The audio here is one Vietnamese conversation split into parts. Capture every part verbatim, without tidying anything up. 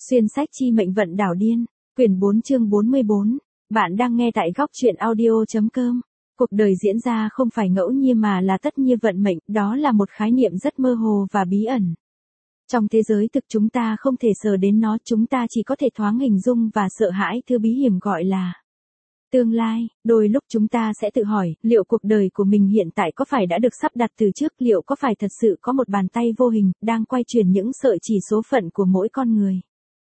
Xuyên sách chi mệnh vận đảo điên, quyển bốn chương bốn mươi bốn. Bạn đang nghe tại góc truyện audio.com. Cuộc đời diễn ra không phải ngẫu nhiên mà là tất nhiên vận mệnh, đó là một khái niệm rất mơ hồ và bí ẩn. Trong thế giới thực chúng ta không thể sờ đến nó, chúng ta chỉ có thể thoáng hình dung và sợ hãi thứ bí hiểm gọi là tương lai. Đôi lúc chúng ta sẽ tự hỏi, liệu cuộc đời của mình hiện tại có phải đã được sắp đặt từ trước, liệu có phải thật sự có một bàn tay vô hình đang quay chuyển những sợi chỉ số phận của mỗi con người.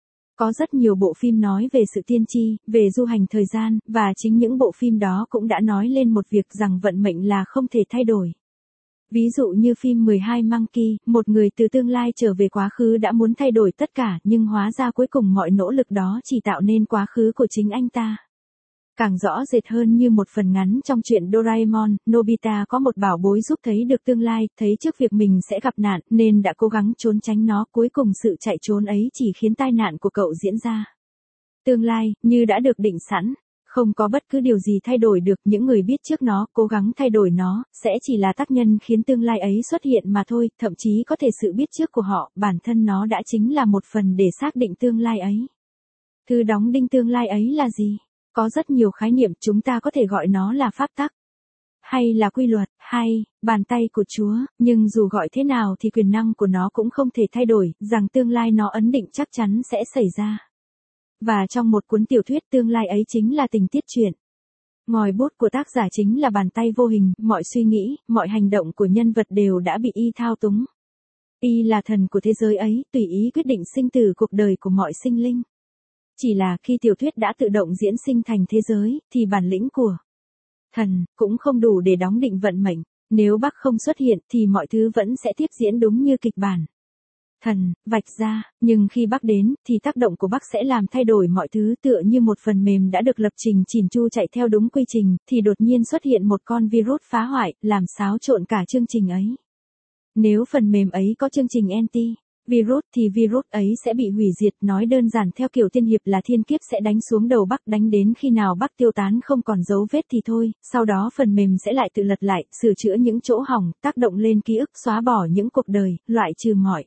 Có rất nhiều bộ phim nói về sự tiên tri, về du hành thời gian, và chính những bộ phim đó cũng đã nói lên một việc rằng vận mệnh là không thể thay đổi. Ví dụ như phim mười hai Monkey, một người từ tương lai trở về quá khứ đã muốn thay đổi tất cả, nhưng hóa ra cuối cùng mọi nỗ lực đó chỉ tạo nên quá khứ của chính anh ta. Càng rõ rệt hơn như một phần ngắn trong truyện Doraemon, Nobita có một bảo bối giúp thấy được tương lai, thấy trước việc mình sẽ gặp nạn, nên đã cố gắng trốn tránh nó, cuối cùng sự chạy trốn ấy chỉ khiến tai nạn của cậu diễn ra. Tương lai, như đã được định sẵn, không có bất cứ điều gì thay đổi được, những người biết trước nó, cố gắng thay đổi nó, sẽ chỉ là tác nhân khiến tương lai ấy xuất hiện mà thôi, thậm chí có thể sự biết trước của họ, bản thân nó đã chính là một phần để xác định tương lai ấy. Thứ đóng đinh tương lai ấy là gì? Có rất nhiều khái niệm, chúng ta có thể gọi nó là pháp tắc, hay là quy luật, hay bàn tay của Chúa, nhưng dù gọi thế nào thì quyền năng của nó cũng không thể thay đổi, rằng tương lai nó ấn định chắc chắn sẽ xảy ra. Và trong một cuốn tiểu thuyết, tương lai ấy chính là tình tiết truyện. Ngòi bút của tác giả chính là bàn tay vô hình, mọi suy nghĩ, mọi hành động của nhân vật đều đã bị y thao túng. Y là thần của thế giới ấy, tùy ý quyết định sinh tử cuộc đời của mọi sinh linh. Chỉ là khi tiểu thuyết đã tự động diễn sinh thành thế giới, thì bản lĩnh của thần cũng không đủ để đóng định vận mệnh. Nếu Bắc không xuất hiện thì mọi thứ vẫn sẽ tiếp diễn đúng như kịch bản thần vạch ra, nhưng khi Bắc đến thì tác động của Bắc sẽ làm thay đổi mọi thứ, tựa như một phần mềm đã được lập trình chỉn chu chạy theo đúng quy trình, thì đột nhiên xuất hiện một con virus phá hoại, làm xáo trộn cả chương trình ấy. Nếu phần mềm ấy có chương trình anti virus thì virus ấy sẽ bị hủy diệt, nói đơn giản theo kiểu tiên hiệp là thiên kiếp sẽ đánh xuống đầu Bắc, đánh đến khi nào Bắc tiêu tán không còn dấu vết thì thôi, sau đó phần mềm sẽ lại tự lật lại, sửa chữa những chỗ hỏng, tác động lên ký ức, xóa bỏ những cuộc đời, loại trừ mọi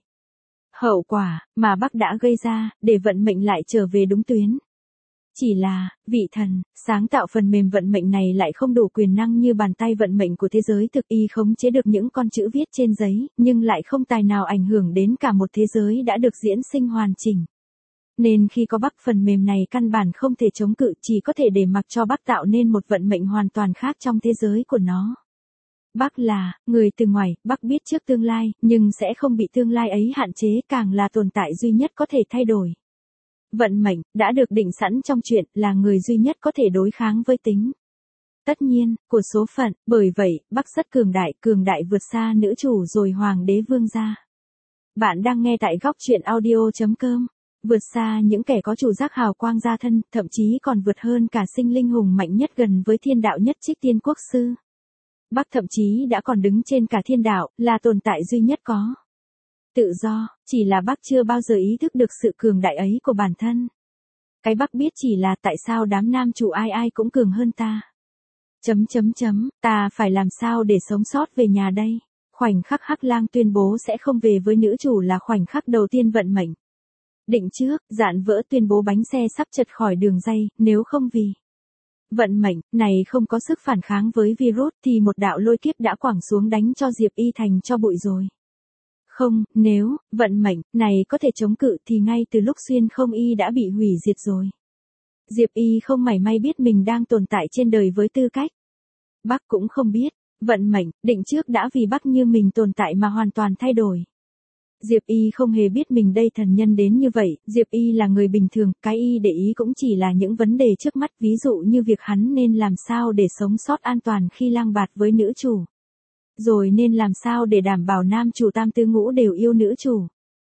hậu quả mà Bắc đã gây ra, để vận mệnh lại trở về đúng tuyến. Chỉ là, vị thần sáng tạo phần mềm vận mệnh này lại không đủ quyền năng như bàn tay vận mệnh của thế giới thực, y khống chế được những con chữ viết trên giấy, nhưng lại không tài nào ảnh hưởng đến cả một thế giới đã được diễn sinh hoàn chỉnh. Nên khi có Bắc, phần mềm này căn bản không thể chống cự, chỉ có thể để mặc cho Bắc tạo nên một vận mệnh hoàn toàn khác trong thế giới của nó. Bắc là người từ ngoài, Bắc biết trước tương lai, nhưng sẽ không bị tương lai ấy hạn chế, càng là tồn tại duy nhất có thể thay đổi. Vận mệnh, đã được định sẵn trong chuyện, là người duy nhất có thể đối kháng với tính tất nhiên của số phận, bởi vậy, Bắc rất cường đại, cường đại vượt xa nữ chủ rồi hoàng đế vương gia. Bạn đang nghe tại góc truyện audio.com. Vượt xa những kẻ có chủ giác hào quang gia thân, thậm chí còn vượt hơn cả sinh linh hùng mạnh nhất gần với thiên đạo nhất Trích Tiên Quốc Sư. Bắc thậm chí đã còn đứng trên cả thiên đạo, là tồn tại duy nhất có tự do, chỉ là Bắc chưa bao giờ ý thức được sự cường đại ấy của bản thân. Cái Bắc biết chỉ là tại sao đám nam chủ ai ai cũng cường hơn ta. Chấm chấm chấm, ta phải làm sao để sống sót về nhà đây? Khoảnh khắc Hắc Lang tuyên bố sẽ không về với nữ chủ là khoảnh khắc đầu tiên vận mệnh định trước, dạn vỡ tuyên bố bánh xe sắp chật khỏi đường ray, nếu không vì vận mệnh này không có sức phản kháng với virus thì một đạo lôi kiếp đã quẳng xuống đánh cho Diệp Y thành cho bụi rồi. Không, nếu vận mệnh này có thể chống cự thì ngay từ lúc xuyên không y đã bị hủy diệt rồi. Diệp Y không mảy may biết mình đang tồn tại trên đời với tư cách. Bắc cũng không biết, vận mệnh định trước đã vì Bắc như mình tồn tại mà hoàn toàn thay đổi. Diệp Y không hề biết mình đây thần nhân đến như vậy, Diệp Y là người bình thường, cái y để ý cũng chỉ là những vấn đề trước mắt, ví dụ như việc hắn nên làm sao để sống sót an toàn khi lang bạt với nữ chủ. Rồi nên làm sao để đảm bảo nam chủ tam tư ngũ đều yêu nữ chủ.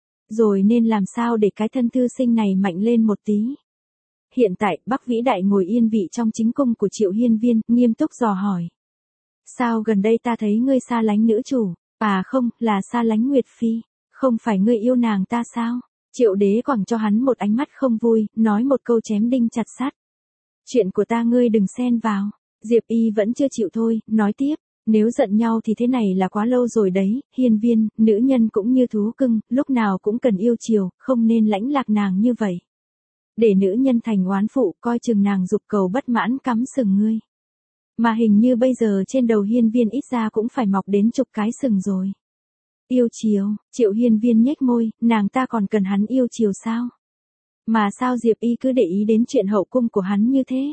Rồi nên làm sao để cái thân thư sinh này mạnh lên một tí. Hiện tại, Bắc vĩ đại ngồi yên vị trong chính cung của Triệu Hiên Viên, nghiêm túc dò hỏi. Sao gần đây ta thấy ngươi xa lánh nữ chủ? À không, là xa lánh Nguyệt Phi. Không phải ngươi yêu nàng ta sao? Triệu đế quẳng cho hắn một ánh mắt không vui, nói một câu chém đinh chặt sắt. Chuyện của ta ngươi đừng xen vào. Diệp Y vẫn chưa chịu thôi, nói tiếp. Nếu giận nhau thì thế này là quá lâu rồi đấy, Hiên Viên, nữ nhân cũng như thú cưng, lúc nào cũng cần yêu chiều, không nên lãnh lạc nàng như vậy. Để nữ nhân thành oán phụ, coi chừng nàng dục cầu bất mãn cắm sừng ngươi. Mà hình như bây giờ trên đầu Hiên Viên ít ra cũng phải mọc đến chục cái sừng rồi. Yêu chiều, Triệu Hiên Viên nhếch môi, nàng ta còn cần hắn yêu chiều sao? Mà sao Diệp Y cứ để ý đến chuyện hậu cung của hắn như thế?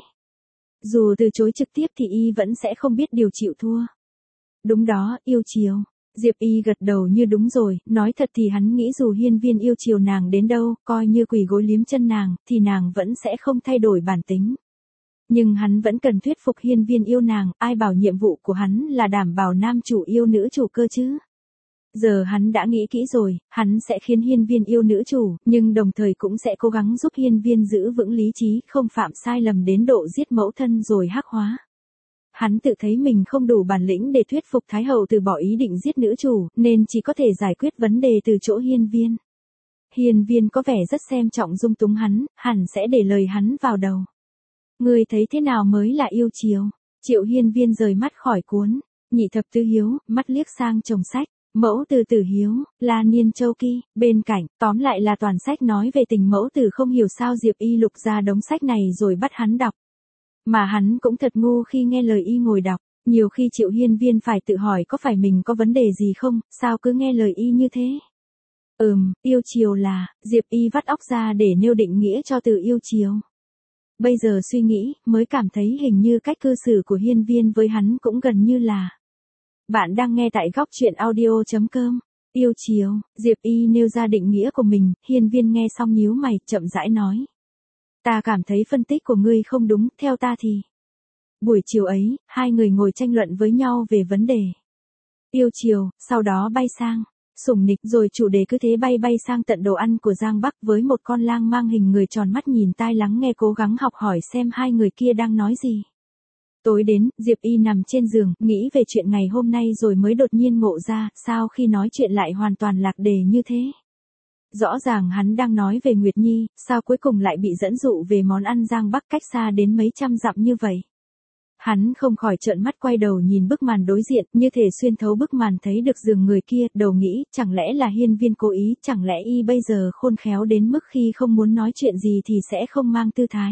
Dù từ chối trực tiếp thì Y vẫn sẽ không biết điều chịu thua. Đúng đó, yêu chiều. Diệp Y gật đầu như đúng rồi, nói thật thì hắn nghĩ dù Hiên Viên yêu chiều nàng đến đâu, coi như quỳ gối liếm chân nàng, thì nàng vẫn sẽ không thay đổi bản tính. Nhưng hắn vẫn cần thuyết phục Hiên Viên yêu nàng, ai bảo nhiệm vụ của hắn là đảm bảo nam chủ yêu nữ chủ cơ chứ. Giờ hắn đã nghĩ kỹ rồi, hắn sẽ khiến Hiên Viên yêu nữ chủ, nhưng đồng thời cũng sẽ cố gắng giúp Hiên Viên giữ vững lý trí, không phạm sai lầm đến độ giết mẫu thân rồi hắc hóa. Hắn tự thấy mình không đủ bản lĩnh để thuyết phục Thái Hậu từ bỏ ý định giết nữ chủ, nên chỉ có thể giải quyết vấn đề từ chỗ Hiên Viên. Hiên Viên có vẻ rất xem trọng dung túng hắn, hẳn sẽ để lời hắn vào đầu. Ngươi thấy thế nào mới là yêu chiều? Triệu Hiên Viên rời mắt khỏi cuốn Nhị thập tứ hiếu, mắt liếc sang chồng sách. Mẫu từ tử hiếu, La Niên Châu Kỳ, bên cạnh, tóm lại là toàn sách nói về tình mẫu tử, không hiểu sao Diệp Y lục ra đống sách này rồi bắt hắn đọc. Mà hắn cũng thật ngu khi nghe lời Y ngồi đọc, nhiều khi Triệu Hiên Viên phải tự hỏi có phải mình có vấn đề gì không, sao cứ nghe lời Y như thế. Ừm, yêu chiều là, Diệp Y vắt óc ra để nêu định nghĩa cho từ yêu chiều. Bây giờ suy nghĩ, mới cảm thấy hình như cách cư xử của Hiên Viên với hắn cũng gần như là. Bạn đang nghe tại góc truyện audio chấm com. Yêu chiều, Diệp Y nêu ra định nghĩa của mình, Hiên Viên nghe xong nhíu mày, chậm rãi nói. Ta cảm thấy phân tích của ngươi không đúng, theo ta thì. Buổi chiều ấy, hai người ngồi tranh luận với nhau về vấn đề. Yêu chiều, sau đó bay sang. Sủng nịch rồi chủ đề cứ thế bay bay sang tận đồ ăn của Giang Bắc với một con lang mang hình người tròn mắt nhìn tai lắng nghe cố gắng học hỏi xem hai người kia đang nói gì. Tối đến, Diệp Y nằm trên giường, nghĩ về chuyện ngày hôm nay rồi mới đột nhiên ngộ ra, sao khi nói chuyện lại hoàn toàn lạc đề như thế. Rõ ràng hắn đang nói về Nguyệt Nhi, sao cuối cùng lại bị dẫn dụ về món ăn Giang Bắc cách xa đến mấy trăm dặm như vậy. Hắn không khỏi trợn mắt quay đầu nhìn bức màn đối diện, như thể xuyên thấu bức màn thấy được giường người kia, đầu nghĩ, chẳng lẽ là Hiên Viên cố ý, chẳng lẽ Y bây giờ khôn khéo đến mức khi không muốn nói chuyện gì thì sẽ không mang tư thái.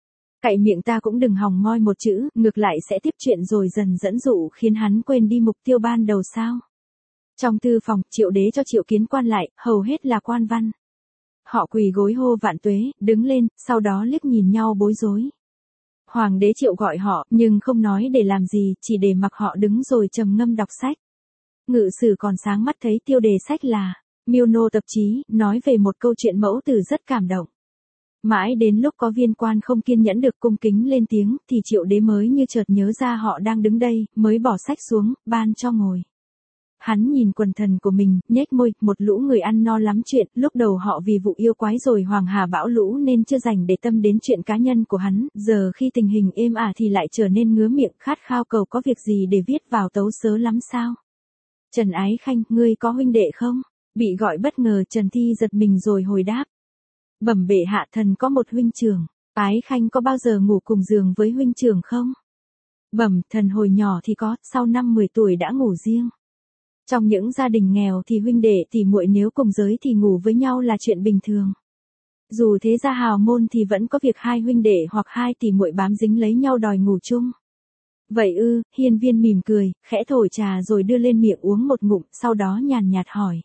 Cậy miệng ta cũng đừng hòng moi một chữ, ngược lại sẽ tiếp chuyện rồi dần dẫn dụ khiến hắn quên đi mục tiêu ban đầu sao. Trong thư phòng, Triệu Đế cho Triệu Kiến quan lại, hầu hết là quan văn. Họ quỳ gối hô vạn tuế, đứng lên, sau đó liếc nhìn nhau bối rối. Hoàng đế Triệu gọi họ, nhưng không nói để làm gì, chỉ để mặc họ đứng rồi trầm ngâm đọc sách. Ngự sử còn sáng mắt thấy tiêu đề sách là Miêu Nô Tập Chí, nói về một câu chuyện mẫu tử rất cảm động. Mãi đến lúc có viên quan không kiên nhẫn được cung kính lên tiếng, thì Triệu Đế mới như chợt nhớ ra họ đang đứng đây, mới bỏ sách xuống, ban cho ngồi. Hắn nhìn quần thần của mình, nhếch môi, một lũ người ăn no lắm chuyện, lúc đầu họ vì vụ yêu quái rồi hoàng hà bão lũ nên chưa dành để tâm đến chuyện cá nhân của hắn, giờ khi tình hình êm ả thì lại trở nên ngứa miệng khát khao cầu có việc gì để viết vào tấu sớ lắm sao. Trần Ái Khanh, ngươi có huynh đệ không? Bị gọi bất ngờ Trần Thi giật mình rồi hồi đáp. Bẩm bệ hạ, thần có một huynh trưởng. Ái Khanh có bao giờ ngủ cùng giường với huynh trưởng không? Bẩm, thần hồi nhỏ thì có, sau năm mười tuổi đã ngủ riêng. Trong những gia đình nghèo thì huynh đệ tỷ muội nếu cùng giới thì ngủ với nhau là chuyện bình thường. Dù thế gia hào môn thì vẫn có việc hai huynh đệ hoặc hai tỷ muội bám dính lấy nhau đòi ngủ chung. Vậy ư? Hiên Viên mỉm cười, khẽ thổi trà rồi đưa lên miệng uống một ngụm, sau đó nhàn nhạt hỏi.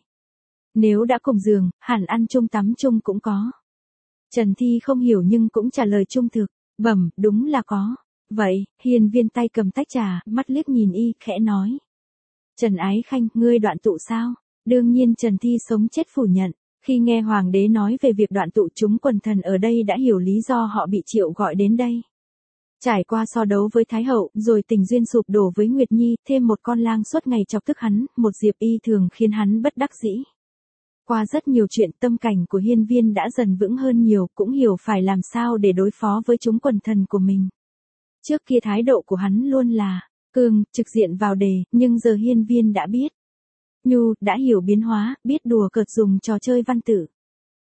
Nếu đã cùng giường, hẳn ăn chung tắm chung cũng có. Trần Thi không hiểu nhưng cũng trả lời trung thực. Bẩm, đúng là có. Vậy, Hiên Viên tay cầm tách trà, mắt liếc nhìn y, khẽ nói. Trần Ái Khanh, ngươi đoạn tụ sao? Đương nhiên Trần Thi sống chết phủ nhận. Khi nghe Hoàng đế nói về việc đoạn tụ, chúng quần thần ở đây đã hiểu lý do họ bị Triệu gọi đến đây. Trải qua so đấu với Thái Hậu, rồi tình duyên sụp đổ với Nguyệt Nhi, thêm một con lang suốt ngày chọc tức hắn, một Diệp Y thường khiến hắn bất đắc dĩ. Qua rất nhiều chuyện, tâm cảnh của Hiên Viên đã dần vững hơn nhiều, cũng hiểu phải làm sao để đối phó với chúng quần thần của mình. Trước kia thái độ của hắn luôn là cương, trực diện vào đề, nhưng giờ Hiên Viên đã biết. Nhu, đã hiểu biến hóa, biết đùa cợt dùng trò chơi văn tử.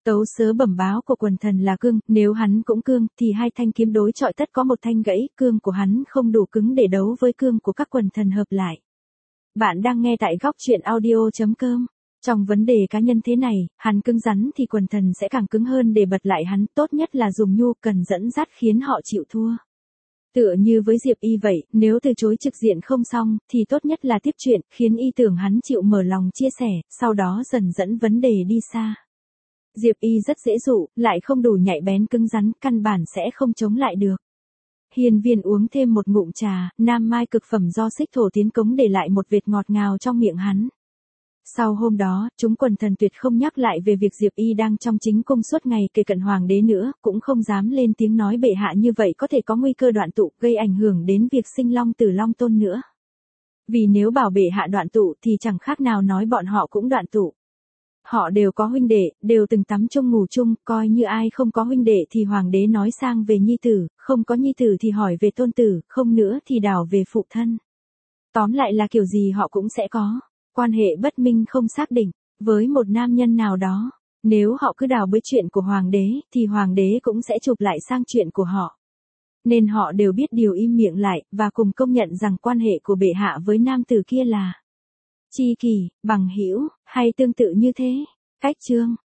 Tấu sớ bẩm báo của quần thần là cương, nếu hắn cũng cương, thì hai thanh kiếm đối chọi tất có một thanh gãy, cương của hắn không đủ cứng để đấu với cương của các quần thần hợp lại. Bạn đang nghe tại góc truyện audio.com. Trong vấn đề cá nhân thế này, hắn cứng rắn thì quần thần sẽ càng cứng hơn để bật lại hắn, tốt nhất là dùng nhu cần dẫn dắt khiến họ chịu thua. Tựa như với Diệp Y vậy, nếu từ chối trực diện không xong, thì tốt nhất là tiếp chuyện, khiến Y tưởng hắn chịu mở lòng chia sẻ, sau đó dần dẫn vấn đề đi xa. Diệp Y rất dễ dụ, lại không đủ nhạy bén cứng rắn, căn bản sẽ không chống lại được. Hiên Viên uống thêm một ngụm trà, nam mai cực phẩm do Xích Thổ tiến cống để lại một vệt ngọt ngào trong miệng hắn. Sau hôm đó, chúng quần thần tuyệt không nhắc lại về việc Diệp Y đang trong chính cung suốt ngày kề cận hoàng đế nữa, cũng không dám lên tiếng nói bệ hạ như vậy có thể có nguy cơ đoạn tụ, gây ảnh hưởng đến việc sinh long tử long tôn nữa. Vì nếu bảo bệ hạ đoạn tụ thì chẳng khác nào nói bọn họ cũng đoạn tụ. Họ đều có huynh đệ, đều từng tắm chung ngủ chung, coi như ai không có huynh đệ thì hoàng đế nói sang về nhi tử, không có nhi tử thì hỏi về tôn tử, không nữa thì đảo về phụ thân. Tóm lại là kiểu gì họ cũng sẽ có quan hệ bất minh không xác định với một nam nhân nào đó. Nếu họ cứ đào bới chuyện của hoàng đế thì hoàng đế cũng sẽ chụp lại sang chuyện của họ. Nên họ đều biết điều im miệng lại và cùng công nhận rằng quan hệ của bệ hạ với nam tử kia là tri kỷ, bằng hữu hay tương tự như thế. Cách chương